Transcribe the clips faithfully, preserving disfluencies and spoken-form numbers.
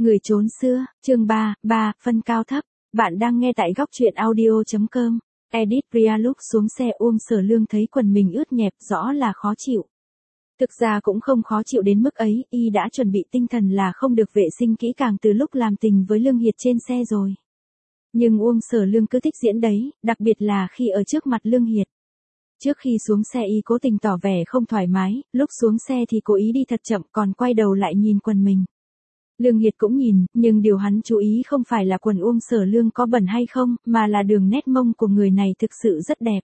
Người trốn xưa, chương ba, ba, phân cao thấp. Bạn đang nghe tại góc truyện audio chấm com. Edit Ria lúc xuống xe Uông Sở Lương thấy quần mình ướt nhẹp rõ là khó chịu. Thực ra cũng không khó chịu đến mức ấy, y đã chuẩn bị tinh thần là không được vệ sinh kỹ càng từ lúc làm tình với Lương Hiệt trên xe rồi. Nhưng Uông Sở Lương cứ thích diễn đấy, đặc biệt là khi ở trước mặt Lương Hiệt. Trước khi xuống xe y cố tình tỏ vẻ không thoải mái, lúc xuống xe thì cố ý đi thật chậm còn quay đầu lại nhìn quần mình. Lương Hiệt cũng nhìn, nhưng điều hắn chú ý không phải là quần Uông Sở Lương có bẩn hay không, mà là đường nét mông của người này thực sự rất đẹp.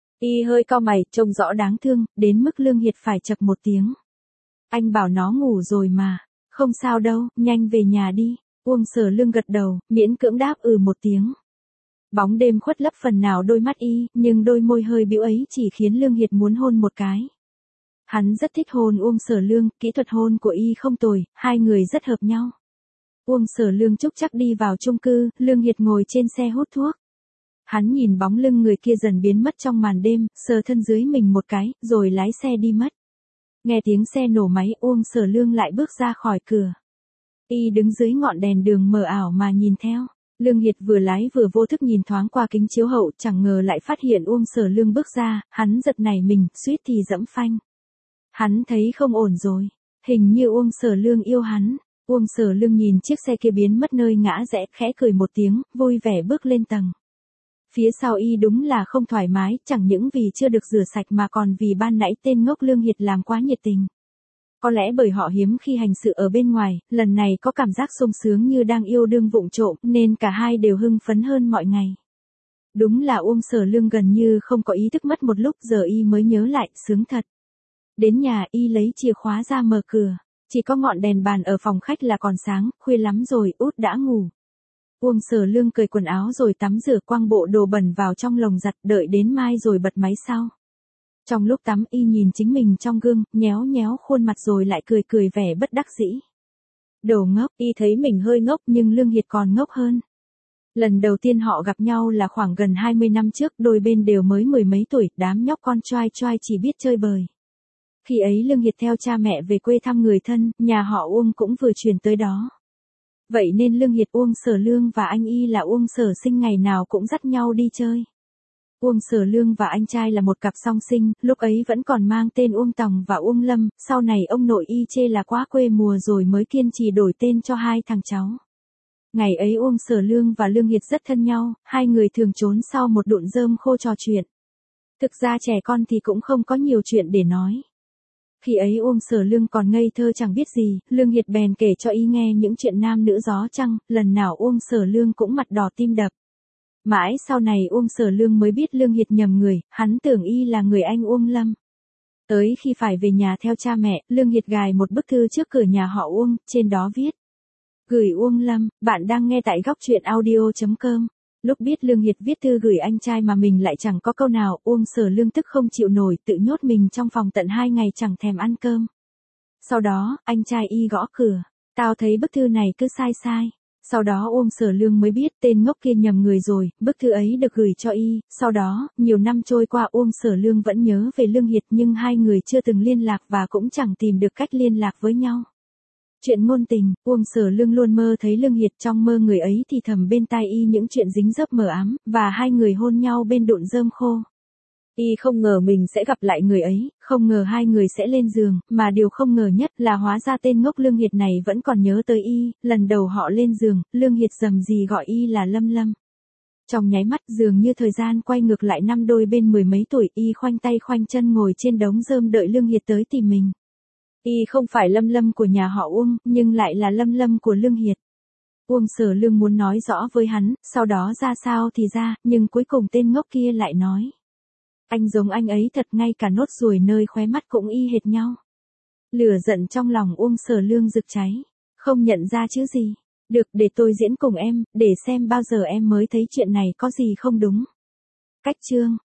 Y hơi cau mày, trông rõ đáng thương, đến mức Lương Hiệt phải chậc một tiếng. Anh bảo nó ngủ rồi mà. Không sao đâu, nhanh về nhà đi. Uông Sở Lương gật đầu, miễn cưỡng đáp ừ một tiếng. Bóng đêm khuất lấp phần nào đôi mắt y, nhưng đôi môi hơi bĩu ấy chỉ khiến Lương Hiệt muốn hôn một cái. Hắn rất thích hôn Uông Sở Lương, kỹ thuật hôn của y không tồi, hai người rất hợp nhau. Uông Sở Lương chúc chắc đi vào chung cư, Lương Hiệt ngồi trên xe hút thuốc. Hắn nhìn bóng lưng người kia dần biến mất trong màn đêm, sờ thân dưới mình một cái, rồi lái xe đi mất. Nghe tiếng xe nổ máy, Uông Sở Lương lại bước ra khỏi cửa. Y đứng dưới ngọn đèn đường mờ ảo mà nhìn theo. Lương Hiệt vừa lái vừa vô thức nhìn thoáng qua kính chiếu hậu, chẳng ngờ lại phát hiện Uông Sở Lương bước ra, hắn giật nảy mình, suýt thì dẫm phanh. Hắn thấy không ổn rồi, hình như Uông Sở Lương yêu hắn. Uông Sở Lương nhìn chiếc xe kia biến mất nơi ngã rẽ, khẽ cười một tiếng, vui vẻ bước lên tầng. Phía sau y đúng là không thoải mái, chẳng những vì chưa được rửa sạch mà còn vì ban nãy tên ngốc Lương Hiệt làm quá nhiệt tình. Có lẽ bởi họ hiếm khi hành sự ở bên ngoài, lần này có cảm giác sung sướng như đang yêu đương vụng trộm, nên cả hai đều hưng phấn hơn mọi ngày. Đúng là Uông Sở Lương gần như không có ý thức, mất một lúc giờ y mới nhớ lại, sướng thật. Đến nhà y lấy chìa khóa ra mở cửa, chỉ có ngọn đèn bàn ở phòng khách là còn sáng, khuya lắm rồi, út đã ngủ. Uông Sở Lương cởi quần áo rồi tắm rửa, quăng bộ đồ bẩn vào trong lồng giặt, đợi đến mai rồi bật máy sau. Trong lúc tắm y nhìn chính mình trong gương, nhéo nhéo khuôn mặt rồi lại cười cười vẻ bất đắc dĩ. Đồ ngốc, y thấy mình hơi ngốc nhưng Lương Hiệt còn ngốc hơn. Lần đầu tiên họ gặp nhau là khoảng gần hai mươi năm trước, đôi bên đều mới mười mấy tuổi, đám nhóc con choai choai chỉ biết chơi bời. Khi ấy Lương Hiệt theo cha mẹ về quê thăm người thân, nhà họ Uông cũng vừa chuyển tới đó. Vậy nên Lương Hiệt, Uông Sở Lương và anh y là Uông Sở Sinh ngày nào cũng dắt nhau đi chơi. Uông Sở Lương và anh trai là một cặp song sinh, lúc ấy vẫn còn mang tên Uông Tòng và Uông Lâm, sau này ông nội y chê là quá quê mùa rồi mới kiên trì đổi tên cho hai thằng cháu. Ngày ấy Uông Sở Lương và Lương Hiệt rất thân nhau, hai người thường trốn sau một đụn rơm khô trò chuyện. Thực ra trẻ con thì cũng không có nhiều chuyện để nói. Khi ấy Uông Sở Lương còn ngây thơ chẳng biết gì, Lương Hiệt bèn kể cho y nghe những chuyện nam nữ gió trăng, lần nào Uông Sở Lương cũng mặt đỏ tim đập. Mãi sau này Uông Sở Lương mới biết Lương Hiệt nhầm người, hắn tưởng y là người anh Uông Lâm. Tới khi phải về nhà theo cha mẹ, Lương Hiệt gài một bức thư trước cửa nhà họ Uông, trên đó viết: Gửi Uông Lâm, bạn đang nghe tại góc truyện audio chấm com. Lúc biết Lương Hiệt viết thư gửi anh trai mà mình lại chẳng có câu nào, Uông Sở Lương tức không chịu nổi, tự nhốt mình trong phòng tận hai ngày chẳng thèm ăn cơm. Sau đó, anh trai y gõ cửa, tao thấy bức thư này cứ sai sai. Sau đó Uông Sở Lương mới biết tên ngốc kia nhầm người rồi, bức thư ấy được gửi cho y. Sau đó, nhiều năm trôi qua Uông Sở Lương vẫn nhớ về Lương Hiệt nhưng hai người chưa từng liên lạc và cũng chẳng tìm được cách liên lạc với nhau. Chuyện ngôn tình, Uông Sở Lương luôn mơ thấy Lương Hiệt, trong mơ người ấy thì thầm bên tai y những chuyện dính dấp mờ ám, và hai người hôn nhau bên đụn rơm khô. Y không ngờ mình sẽ gặp lại người ấy, không ngờ hai người sẽ lên giường, mà điều không ngờ nhất là hóa ra tên ngốc Lương Hiệt này vẫn còn nhớ tới y. Lần đầu họ lên giường, Lương Hiệt rầm rì gọi y là Lâm Lâm. Trong nháy mắt dường như thời gian quay ngược lại, năm đôi bên mười mấy tuổi, y khoanh tay khoanh chân ngồi trên đống rơm đợi Lương Hiệt tới tìm mình. Y không phải Lâm Lâm của nhà họ Uông, nhưng lại là Lâm Lâm của Lương Hiệt. Uông Sở Lương muốn nói rõ với hắn, sau đó ra sao thì ra, nhưng cuối cùng tên ngốc kia lại nói: Anh giống anh ấy thật, ngay cả nốt ruồi nơi khóe mắt cũng y hệt nhau. Lửa giận trong lòng Uông Sở Lương rực cháy, không nhận ra chứ gì. Được, để tôi diễn cùng em, để xem bao giờ em mới thấy chuyện này có gì không đúng. Cách chương,